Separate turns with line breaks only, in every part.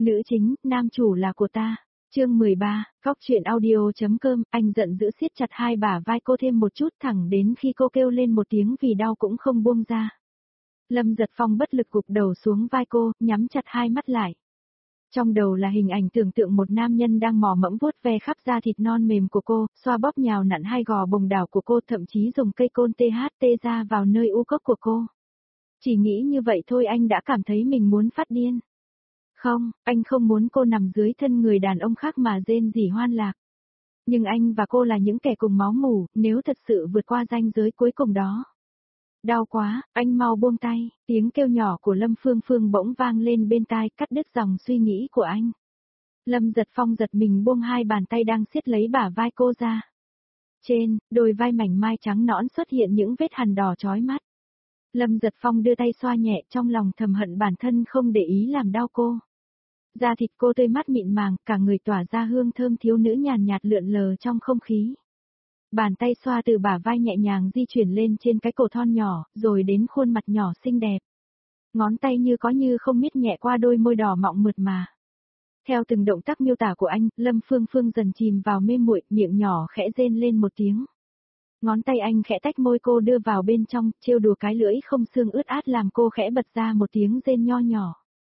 Nữ chính, nam chủ là của ta. Chương 13, Góc truyện audio.com, anh giận dữ siết chặt hai bả vai cô thêm một chút thẳng đến khi cô kêu lên một tiếng vì đau cũng không buông ra. Lâm Giật Phong bất lực gục đầu xuống vai cô, nhắm chặt hai mắt lại. Trong đầu là hình ảnh tưởng tượng một nam nhân đang mò mẫm vuốt ve khắp da thịt non mềm của cô, xoa bóp nhào nặn hai gò bồng đảo của cô, thậm chí dùng cây côn THT ra vào nơi u cốc của cô. Chỉ nghĩ như vậy thôi anh đã cảm thấy mình muốn phát điên. Không, anh không muốn cô nằm dưới thân người đàn ông khác mà rên rỉ hoan lạc. Nhưng anh và cô là những kẻ cùng máu mủ, nếu thật sự vượt qua ranh giới cuối cùng đó. Đau quá, anh mau buông tay, tiếng kêu nhỏ của Lâm Phương Phương bỗng vang lên bên tai, cắt đứt dòng suy nghĩ của anh. Lâm Giật Phong giật mình buông hai bàn tay đang siết lấy bả vai cô ra. Trên, đôi vai mảnh mai trắng nõn xuất hiện những vết hằn đỏ chói mắt. Lâm Giật Phong đưa tay xoa nhẹ, trong lòng thầm hận bản thân không để ý làm đau cô. Da thịt cô tươi mát mịn màng, cả người tỏa ra hương thơm thiếu nữ nhàn nhạt lượn lờ trong không khí. Bàn tay xoa từ bả vai nhẹ nhàng di chuyển lên trên cái cổ thon nhỏ, rồi đến khuôn mặt nhỏ xinh đẹp. Ngón tay như có như không miết nhẹ qua đôi môi đỏ mọng mượt mà. Theo từng động tác miêu tả của anh, Lâm Phương Phương dần chìm vào mê muội, miệng nhỏ khẽ rên lên một tiếng. Ngón tay anh khẽ tách môi cô đưa vào bên trong, trêu đùa cái lưỡi không xương ướt át làm cô khẽ bật ra một tiếng rên nho nhỏ.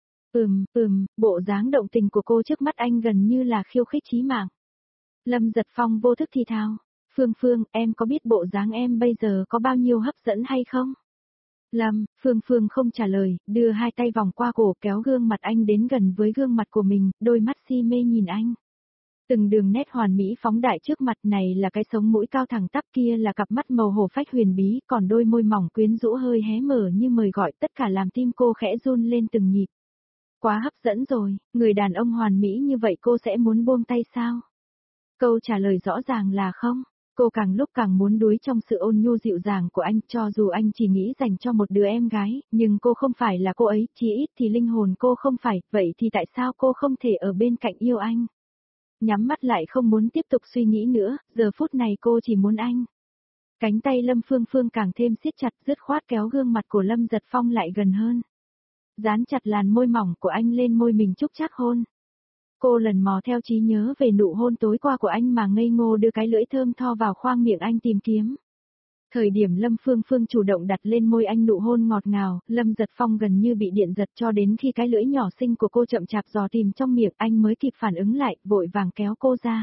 Bộ dáng động tình của cô trước mắt anh gần như là khiêu khích chí mạng. Lâm Giật Phong vô thức thì thào, Phương Phương, em có biết bộ dáng em bây giờ có bao nhiêu hấp dẫn hay không? Phương Phương không trả lời, đưa hai tay vòng qua cổ kéo gương mặt anh đến gần với gương mặt của mình, đôi mắt si mê nhìn anh. Từng đường nét hoàn mỹ phóng đại trước mặt, này là cái sống mũi cao thẳng tắp, kia là cặp mắt màu hổ phách huyền bí, còn đôi môi mỏng quyến rũ hơi hé mở như mời gọi, tất cả làm tim cô khẽ run lên từng nhịp. Quá hấp dẫn rồi, người đàn ông hoàn mỹ như vậy cô sẽ muốn buông tay sao? Câu trả lời rõ ràng là không. Cô càng lúc càng muốn đuối trong sự ôn nhu dịu dàng của anh, cho dù anh chỉ nghĩ dành cho một đứa em gái, nhưng cô không phải là cô ấy, chí ít thì linh hồn cô không phải, vậy thì tại sao cô không thể ở bên cạnh yêu anh? Nhắm mắt lại không muốn tiếp tục suy nghĩ nữa, giờ phút này cô chỉ muốn anh. Cánh tay Lâm Phương Phương càng thêm siết chặt, dứt khoát kéo gương mặt của Lâm Giật Phong lại gần hơn. Dán chặt làn môi mỏng của anh lên môi mình chúc chắc hôn. Cô lần mò theo trí nhớ về nụ hôn tối qua của anh mà ngây ngô đưa cái lưỡi thơm tho vào khoang miệng anh tìm kiếm. Thời điểm Lâm Phương Phương chủ động đặt lên môi anh nụ hôn ngọt ngào, Lâm Giật Phong gần như bị điện giật cho đến khi cái lưỡi nhỏ xinh của cô chậm chạp dò tìm trong miệng anh mới kịp phản ứng lại, vội vàng kéo cô ra.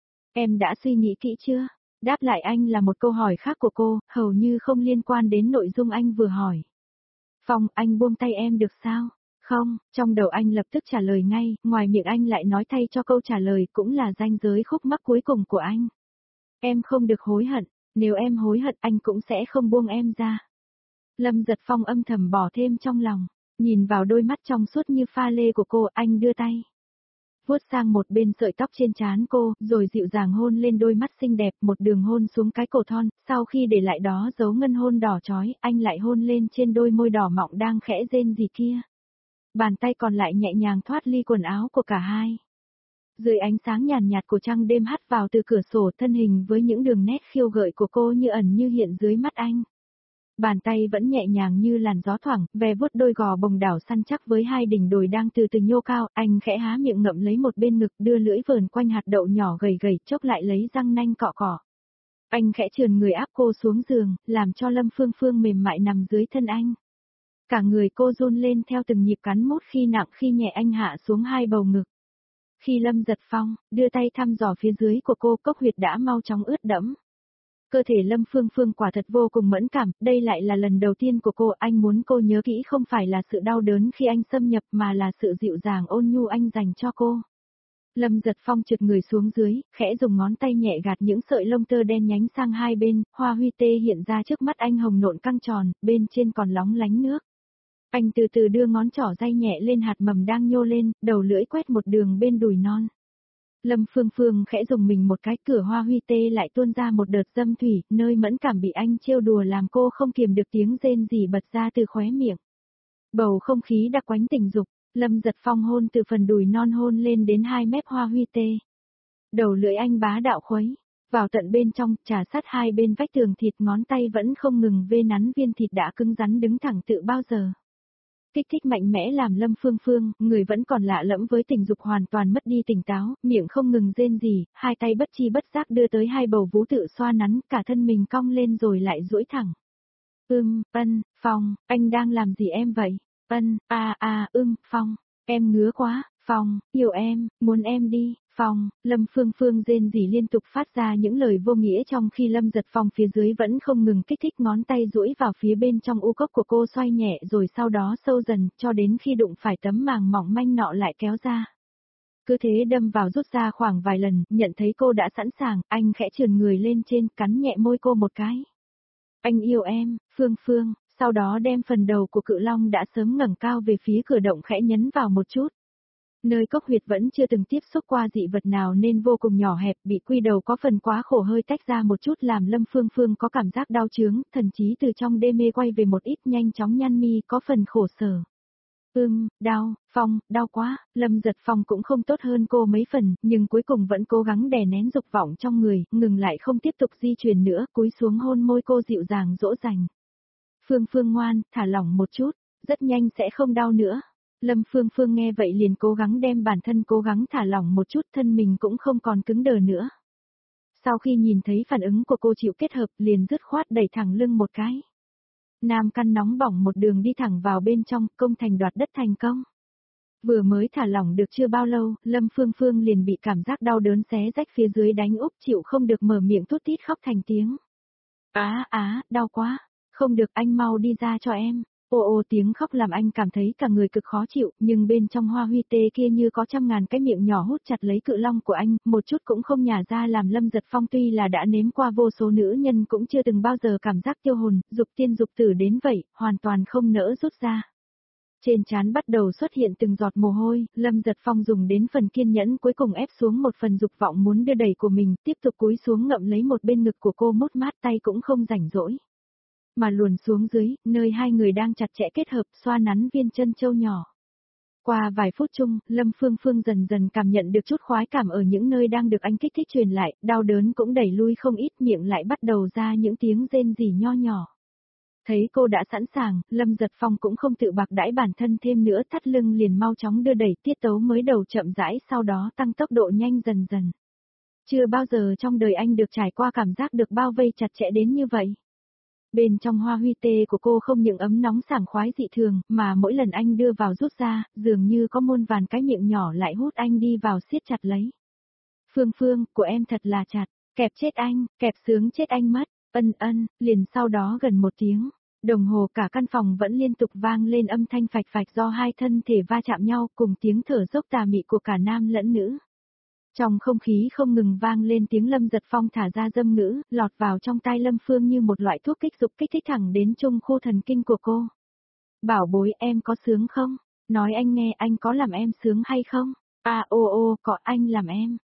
Em đã suy nghĩ kỹ chưa? Đáp lại anh là một câu hỏi khác của cô, hầu như không liên quan đến nội dung anh vừa hỏi. Phong, anh buông tay em được sao? Không, trong đầu anh lập tức trả lời ngay, ngoài miệng anh lại nói thay cho câu trả lời cũng là ranh giới khúc mắc cuối cùng của anh. Em không được hối hận, nếu em hối hận anh cũng sẽ không buông em ra. Lâm Giật Phong âm thầm bỏ thêm trong lòng, nhìn vào đôi mắt trong suốt như pha lê của cô, anh đưa tay. Vuốt sang một bên sợi tóc trên trán cô, rồi dịu dàng hôn lên đôi mắt xinh đẹp, một đường hôn xuống cái cổ thon, sau khi để lại đó dấu ngân hôn đỏ chói, anh lại hôn lên trên đôi môi đỏ mọng đang khẽ rên rỉ kia. Bàn tay còn lại nhẹ nhàng thoát ly quần áo của cả hai. Dưới ánh sáng nhàn nhạt của trăng đêm hắt vào từ cửa sổ, thân hình với những đường nét khiêu gợi của cô như ẩn như hiện dưới mắt anh. Bàn tay vẫn nhẹ nhàng như làn gió thoảng, ve vuốt đôi gò bồng đảo săn chắc với hai đỉnh đồi đang từ từ nhô cao, anh khẽ há miệng ngậm lấy một bên ngực, đưa lưỡi vờn quanh hạt đậu nhỏ gầy gầy, chốc lại lấy răng nanh cọ cọ. Anh khẽ trườn người áp cô xuống giường, làm cho Lâm Phương Phương mềm mại nằm dưới thân anh. Cả người cô run lên theo từng nhịp cắn mút khi nặng khi nhẹ anh hạ xuống hai bầu ngực. Khi Lâm Giật Phong đưa tay thăm dò phía dưới của cô, cốc huyệt đã mau chóng ướt đẫm. Cơ thể Lâm Phương Phương quả thật vô cùng mẫn cảm, đây lại là lần đầu tiên của cô, anh muốn cô nhớ kỹ không phải là sự đau đớn khi anh xâm nhập mà là sự dịu dàng ôn nhu anh dành cho cô. Lâm Giật Phong trượt người xuống dưới, khẽ dùng ngón tay nhẹ gạt những sợi lông tơ đen nhánh sang hai bên, hoa huy tê hiện ra trước mắt anh hồng nộn căng tròn, bên trên còn lóng lánh nước. Anh từ từ đưa ngón trỏ day nhẹ lên hạt mầm đang nhô lên, đầu lưỡi quét một đường bên đùi non. Lâm Phương Phương khẽ dùng mình một cái, cửa hoa huy tê lại tuôn ra một đợt dâm thủy, nơi mẫn cảm bị anh trêu đùa làm cô không kiềm được tiếng rên rỉ bật ra từ khóe miệng. Bầu không khí đặc quánh tình dục, Lâm Giật Phong hôn từ phần đùi non hôn lên đến hai mép hoa huy tê. Đầu lưỡi anh bá đạo khuấy vào tận bên trong, trà sát hai bên vách tường thịt, ngón tay vẫn không ngừng vê nắn viên thịt đã cứng rắn đứng thẳng tự bao giờ. Kích thích mạnh mẽ làm Lâm Phương Phương, người vẫn còn lạ lẫm với tình dục hoàn toàn mất đi tỉnh táo, miệng không ngừng rên rỉ, hai tay bất chi bất giác đưa tới hai bầu vú tự xoa nắn, cả thân mình cong lên rồi lại duỗi thẳng. Phong, anh đang làm gì em vậy? Phong, em ngứa quá, Phong, yêu em, muốn em đi, Phong, Lâm Phương Phương rên rỉ liên tục phát ra những lời vô nghĩa trong khi Lâm Giật Phong phía dưới vẫn không ngừng kích thích ngón tay duỗi vào phía bên trong u cốc của cô xoay nhẹ rồi sau đó sâu dần cho đến khi đụng phải tấm màng mỏng manh nọ lại kéo ra. Cứ thế đâm vào rút ra khoảng vài lần, nhận thấy cô đã sẵn sàng, anh khẽ trườn người lên trên cắn nhẹ môi cô một cái. Anh yêu em, Phương Phương, sau đó đem phần đầu của cự long đã sớm ngẩng cao về phía cửa động khẽ nhấn vào một chút. Nơi cốc huyệt vẫn chưa từng tiếp xúc qua dị vật nào nên vô cùng nhỏ hẹp, bị quy đầu có phần quá khổ hơi tách ra một chút làm Lâm Phương Phương có cảm giác đau chướng, thần chí từ trong đê mê quay về một ít nhanh chóng nhăn mi có phần khổ sở. Đau, Phong, đau quá, Lâm Giật Phong cũng không tốt hơn cô mấy phần, nhưng cuối cùng vẫn cố gắng đè nén dục vọng trong người, ngừng lại không tiếp tục di chuyển nữa, cúi xuống hôn môi cô dịu dàng dỗ dành. Phương Phương ngoan, thả lỏng một chút, rất nhanh sẽ không đau nữa. Lâm Phương Phương nghe vậy liền cố gắng đem bản thân cố gắng thả lỏng một chút, thân mình cũng không còn cứng đờ nữa. Sau khi nhìn thấy phản ứng của cô chịu kết hợp liền dứt khoát đẩy thẳng lưng một cái. Nam căn nóng bỏng một đường đi thẳng vào bên trong, công thành đoạt đất thành công. Vừa mới thả lỏng được chưa bao lâu, Lâm Phương Phương liền bị cảm giác đau đớn xé rách phía dưới đánh úp chịu không được mở miệng thút thít khóc thành tiếng. Đau quá, không được anh mau đi ra cho em. Ô tiếng khóc làm anh cảm thấy cả người cực khó chịu, nhưng bên trong hoa huy tê kia như có trăm ngàn cái miệng nhỏ hút chặt lấy cự long của anh, một chút cũng không nhả ra làm Lâm Giật Phong tuy là đã nếm qua vô số nữ nhân cũng chưa từng bao giờ cảm giác tiêu hồn, dục tiên dục tử đến vậy, hoàn toàn không nỡ rút ra. Trên trán bắt đầu xuất hiện từng giọt mồ hôi, Lâm Giật Phong dùng đến phần kiên nhẫn cuối cùng ép xuống một phần dục vọng muốn đưa đẩy của mình, tiếp tục cúi xuống ngậm lấy một bên ngực của cô mốt mát tay cũng không rảnh rỗi. Mà luồn xuống dưới, nơi hai người đang chặt chẽ kết hợp xoa nắn viên chân châu nhỏ. Qua vài phút chung, Lâm Phương Phương dần dần cảm nhận được chút khoái cảm ở những nơi đang được anh kích thích truyền lại, đau đớn cũng đẩy lui không ít, miệng lại bắt đầu ra những tiếng rên rỉ nho nhỏ. Thấy cô đã sẵn sàng, Lâm Giật Phong cũng không tự bạc đãi bản thân thêm nữa, thắt lưng liền mau chóng đưa đẩy, tiết tấu mới đầu chậm rãi sau đó tăng tốc độ nhanh dần dần. Chưa bao giờ trong đời anh được trải qua cảm giác được bao vây chặt chẽ đến như vậy. Bên trong hoa huy tê của cô không những ấm nóng sảng khoái dị thường, mà mỗi lần anh đưa vào rút ra, dường như có muôn vàn cái miệng nhỏ lại hút anh đi vào siết chặt lấy. Phương Phương, của em thật là chặt, kẹp chết anh, kẹp sướng chết anh mất, liền sau đó gần một tiếng. Đồng hồ cả căn phòng vẫn liên tục vang lên âm thanh phạch phạch do hai thân thể va chạm nhau cùng tiếng thở dốc tà mị của cả nam lẫn nữ. Trong không khí không ngừng vang lên tiếng Lâm Giật Phong thả ra dâm ngữ, lọt vào trong tai Lâm Phương như một loại thuốc kích dục kích thích thẳng đến trung khu thần kinh của cô. Bảo bối em có sướng không? Nói anh nghe anh có làm em sướng hay không? Có anh làm em.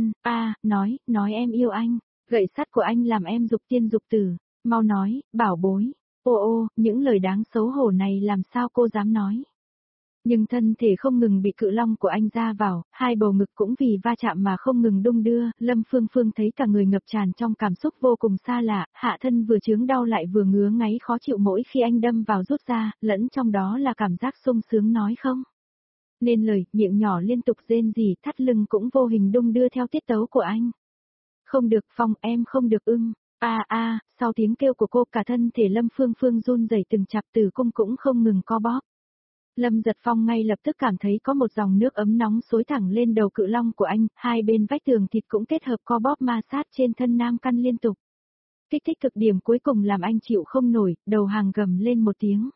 Nói em yêu anh. Gậy sắt của anh làm em dục tiên dục tử. Mau nói, bảo bối. Những lời đáng xấu hổ này làm sao cô dám nói. Nhưng thân thể không ngừng bị cự long của anh ra vào, hai bầu ngực cũng vì va chạm mà không ngừng đung đưa, Lâm Phương Phương thấy cả người ngập tràn trong cảm xúc vô cùng xa lạ, hạ thân vừa chướng đau lại vừa ngứa ngáy khó chịu mỗi khi anh đâm vào rút ra, lẫn trong đó là cảm giác sung sướng nói không. Nên lời, miệng nhỏ liên tục rên rỉ, thắt lưng cũng vô hình đung đưa theo tiết tấu của anh. Không được Phong, em không được sau tiếng kêu của cô cả thân thể Lâm Phương Phương run rẩy từng chập tử cung cũng không ngừng co bóp. Lâm Giật Phong ngay lập tức cảm thấy có một dòng nước ấm nóng xối thẳng lên đầu cự long của anh, hai bên vách tường thịt cũng kết hợp co bóp ma sát trên thân nam căn liên tục. Kích thích cực điểm cuối cùng làm anh chịu không nổi, đầu hàng gầm lên một tiếng.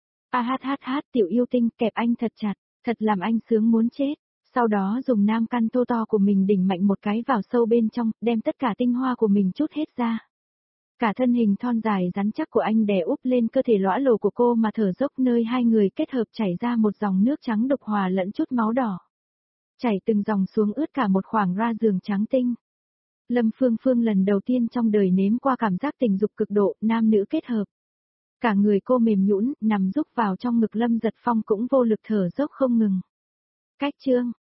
Tiểu yêu tinh kẹp anh thật chặt, thật làm anh sướng muốn chết. Sau đó dùng nam căn thô to của mình đỉnh mạnh một cái vào sâu bên trong, đem tất cả tinh hoa của mình trút hết ra. Cả thân hình thon dài rắn chắc của anh đè úp lên cơ thể lõa lồ của cô mà thở dốc nơi hai người kết hợp chảy ra một dòng nước trắng đục hòa lẫn chút máu đỏ. Chảy từng dòng xuống ướt cả một khoảng ra giường trắng tinh. Lâm Phương Phương lần đầu tiên trong đời nếm qua cảm giác tình dục cực độ, nam nữ kết hợp. Cả người cô mềm nhũn, nằm rúc vào trong ngực Lâm Giật Phong cũng vô lực thở dốc không ngừng. Cách chương